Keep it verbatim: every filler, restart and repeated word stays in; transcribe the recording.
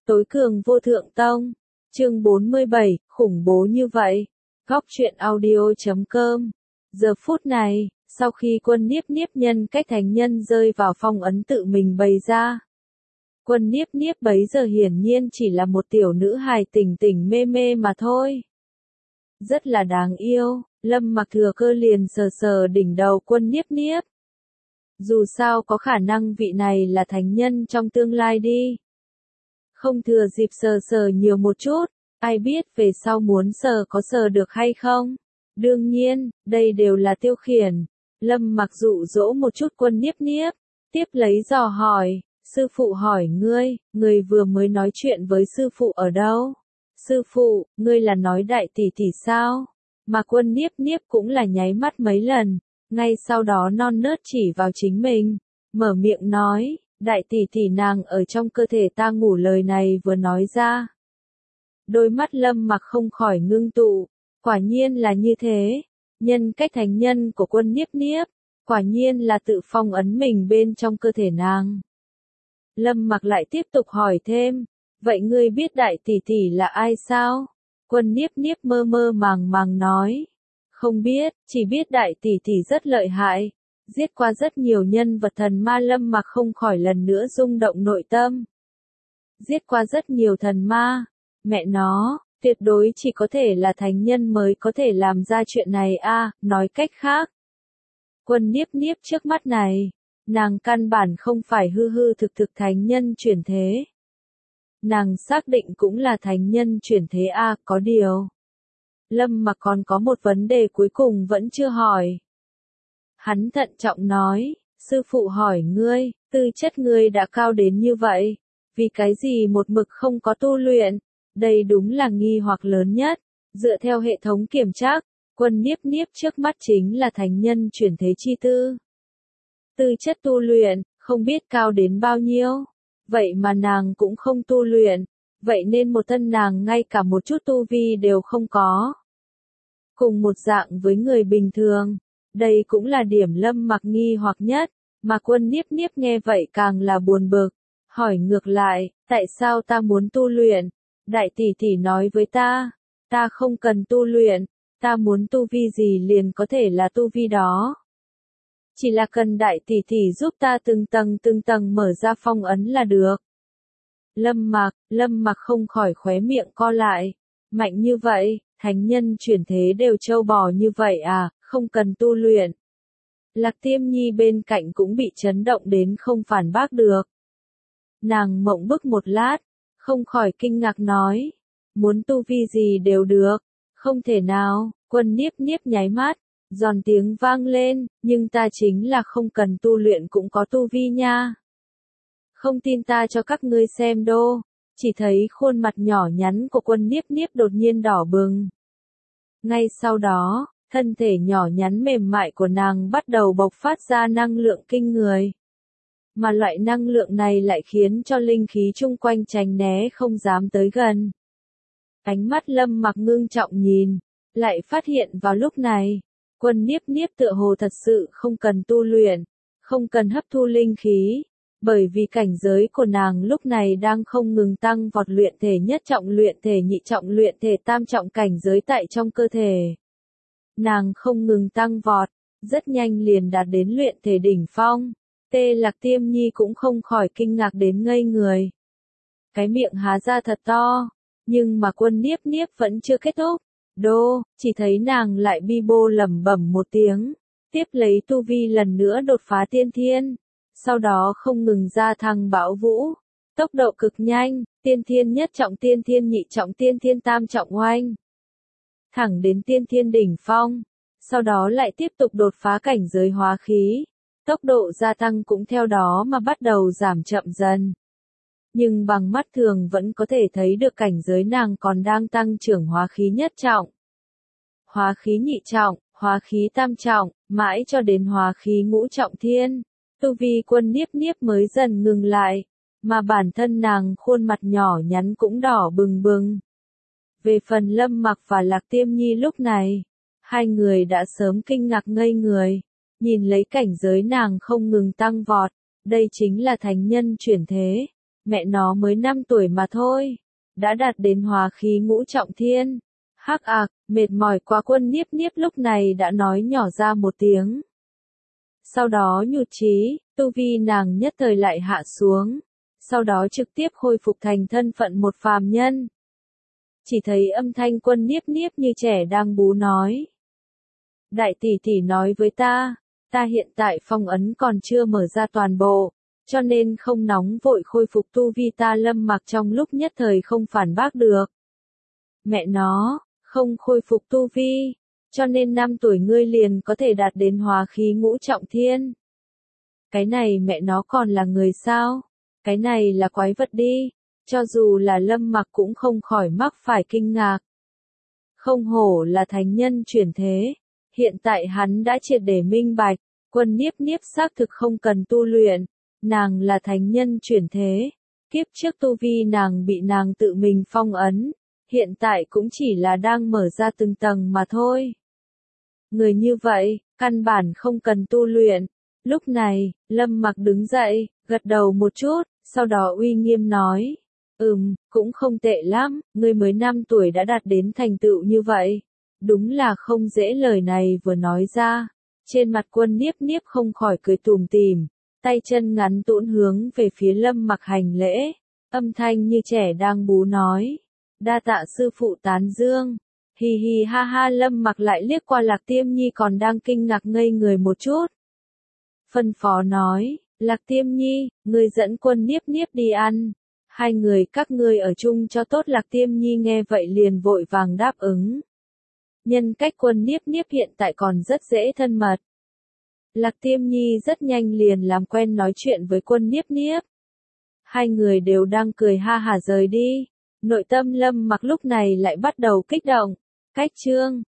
Tối cường vô thượng tông. Chương bốn mươi bảy, khủng bố như vậy. Góc truyện audio chấm com. Giờ phút này, sau khi quân Niếp Niếp nhân cách thánh nhân rơi vào phong ấn tự mình bày ra. Quân Niếp Niếp bấy giờ hiển nhiên chỉ là một tiểu nữ hài tỉnh tỉnh mê mê mà thôi. Rất là đáng yêu, Lâm Mặc thừa cơ liền sờ sờ đỉnh đầu quân Niếp Niếp. Dù sao có khả năng vị này là thánh nhân trong tương lai đi. Không thừa dịp sờ sờ nhiều một chút, ai biết về sau muốn sờ có sờ được hay không. Đương nhiên, đây đều là tiêu khiển. Lâm Mặc dụ dỗ một chút quân Niếp Niếp, tiếp lấy dò hỏi, sư phụ hỏi ngươi, ngươi vừa mới nói chuyện với sư phụ ở đâu? Sư phụ, ngươi là nói đại tỷ tỷ sao? Mà quân Niếp Niếp cũng là nháy mắt mấy lần, ngay sau đó non nớt chỉ vào chính mình, mở miệng nói, đại tỷ tỷ nàng ở trong cơ thể ta ngủ, lời này vừa nói ra. Đôi mắt Lâm Mặc không khỏi ngưng tụ, quả nhiên là như thế, nhân cách thánh nhân của quân Niếp Niếp, quả nhiên là tự phong ấn mình bên trong cơ thể nàng. Lâm Mặc lại tiếp tục hỏi thêm, vậy ngươi biết đại tỷ tỷ là ai sao? Quân Niếp Niếp mơ mơ màng màng nói, không biết, chỉ biết đại tỷ tỷ rất lợi hại, giết qua rất nhiều nhân vật thần ma. Lâm Mặc không khỏi lần nữa rung động nội tâm. Giết qua rất nhiều thần ma, mẹ nó, tuyệt đối chỉ có thể là thánh nhân mới có thể làm ra chuyện này a. À, nói cách khác, quân Niếp Niếp trước mắt này, nàng căn bản không phải hư hư thực thực thánh nhân chuyển thế. Nàng xác định cũng là thánh nhân chuyển thế a. À, có điều, Lâm Mặc còn có một vấn đề cuối cùng vẫn chưa hỏi. Hắn thận trọng nói, sư phụ hỏi ngươi, tư chất ngươi đã cao đến như vậy, vì cái gì một mực không có tu luyện? Đây đúng là nghi hoặc lớn nhất. Dựa theo hệ thống kiểm tra, quân Niếp Niếp trước mắt chính là thánh nhân chuyển thế chi tư. Tư chất tu luyện, không biết cao đến bao nhiêu. Vậy mà nàng cũng không tu luyện, vậy nên một thân nàng ngay cả một chút tu vi đều không có. Cùng một dạng với người bình thường, đây cũng là điểm Lâm Mặc nghi hoặc nhất, mà quân Niếp Niếp nghe vậy càng là buồn bực, hỏi ngược lại, tại sao ta muốn tu luyện? Đại tỷ tỷ nói với ta, ta không cần tu luyện, ta muốn tu vi gì liền có thể là tu vi đó. Chỉ là cần đại tỷ tỷ giúp ta từng tầng từng tầng mở ra phong ấn là được. Lâm Mặc, Lâm Mặc không khỏi khóe miệng co lại, mạnh như vậy, thánh nhân chuyển thế đều trâu bò như vậy à, không cần tu luyện. Lạc Tiêm Nhi bên cạnh cũng bị chấn động đến không phản bác được. Nàng mộng bức một lát, không khỏi kinh ngạc nói, muốn tu vi gì đều được, không thể nào. Quân Niếp Niếp nháy mắt, giòn tiếng vang lên, nhưng ta chính là không cần tu luyện cũng có tu vi nha. Không tin ta cho các ngươi xem đô. Chỉ thấy khuôn mặt nhỏ nhắn của quân Niếp Niếp đột nhiên đỏ bừng. Ngay sau đó, thân thể nhỏ nhắn mềm mại của nàng bắt đầu bộc phát ra năng lượng kinh người. Mà loại năng lượng này lại khiến cho linh khí chung quanh tránh né không dám tới gần. Ánh mắt Lâm Mặc ngưng trọng nhìn, lại phát hiện vào lúc này, quân Niếp Niếp tựa hồ thật sự không cần tu luyện, không cần hấp thu linh khí, bởi vì cảnh giới của nàng lúc này đang không ngừng tăng vọt, luyện thể nhất trọng, luyện thể nhị trọng, luyện thể tam trọng cảnh giới tại trong cơ thể. Nàng không ngừng tăng vọt, rất nhanh liền đạt đến luyện thể đỉnh phong. Tê Lạc Tiêm Nhi cũng không khỏi kinh ngạc đến ngây người. Cái miệng há ra thật to, nhưng mà quân Niếp Niếp vẫn chưa kết thúc. Đô, chỉ thấy nàng lại bi bô lẩm bẩm một tiếng, tiếp lấy tu vi lần nữa đột phá tiên thiên, sau đó không ngừng gia thăng bão vũ, tốc độ cực nhanh, tiên thiên nhất trọng, tiên thiên nhị trọng, tiên thiên tam trọng oanh, thẳng đến tiên thiên đỉnh phong, sau đó lại tiếp tục đột phá cảnh giới hóa khí, tốc độ gia tăng cũng theo đó mà bắt đầu giảm chậm dần. Nhưng bằng mắt thường vẫn có thể thấy được cảnh giới nàng còn đang tăng trưởng hóa khí nhất trọng, hóa khí nhị trọng, hóa khí tam trọng, mãi cho đến hóa khí ngũ trọng thiên. Tu vi quân Niếp Niếp mới dần ngừng lại, mà bản thân nàng khuôn mặt nhỏ nhắn cũng đỏ bừng bừng. Về phần Lâm Mặc và Lạc Tiêm Nhi lúc này, hai người đã sớm kinh ngạc ngây người, nhìn lấy cảnh giới nàng không ngừng tăng vọt, đây chính là thánh nhân chuyển thế. Mẹ nó mới năm tuổi mà thôi, đã đạt đến hóa khí ngũ trọng thiên. Hắc ạc, mệt mỏi quá Quân Niếp Niếp lúc này đã nói nhỏ ra một tiếng. Sau đó nhụt chí, tu vi nàng nhất thời lại hạ xuống, sau đó trực tiếp khôi phục thành thân phận một phàm nhân. Chỉ thấy âm thanh Quân Niếp Niếp như trẻ đang bú nói. Đại tỷ tỷ nói với ta, ta hiện tại phong ấn còn chưa mở ra toàn bộ, cho nên không nóng vội khôi phục tu vi ta. Lâm Mặc trong lúc nhất thời không phản bác được. Mẹ nó, không khôi phục tu vi, cho nên năm tuổi ngươi liền có thể đạt đến hóa khí ngũ trọng thiên. Cái này mẹ nó còn là người sao? Cái này là quái vật đi. Cho dù là Lâm Mặc cũng không khỏi mắc phải kinh ngạc. Không hổ là thánh nhân chuyển thế. Hiện tại hắn đã triệt để minh bạch, Quân Niếp Niếp xác thực không cần tu luyện, nàng là thánh nhân chuyển thế. Kiếp trước tu vi nàng bị nàng tự mình phong ấn, hiện tại cũng chỉ là đang mở ra từng tầng mà thôi. Người như vậy, căn bản không cần tu luyện. Lúc này, Lâm Mặc đứng dậy, gật đầu một chút, sau đó uy nghiêm nói. Ừm, cũng không tệ lắm, ngươi mới năm tuổi đã đạt đến thành tựu như vậy. Đúng là không dễ. Lời này vừa nói ra, trên mặt Quân Niếp Niếp không khỏi cười tủm tỉm, tay chân ngắn tũn hướng về phía Lâm Mặc hành lễ, âm thanh như trẻ đang bú nói. Đa tạ sư phụ tán dương. Hì hì ha ha. Lâm Mặc lại liếc qua Lạc Tiêm Nhi còn đang kinh ngạc ngây người một chút. Phân phó nói, Lạc Tiêm Nhi, ngươi dẫn Quân Niếp Niếp đi ăn. Hai người các ngươi ở chung cho tốt. Lạc Tiêm Nhi nghe vậy liền vội vàng đáp ứng. Nhân cách Quân Niếp Niếp hiện tại còn rất dễ thân mật. Lạc Tiêm Nhi rất nhanh liền làm quen nói chuyện với Quân Niếp Niếp. Hai người đều đang cười ha hả rời đi. Nội tâm Lâm Mặc lúc này lại bắt đầu kích động. Cách chương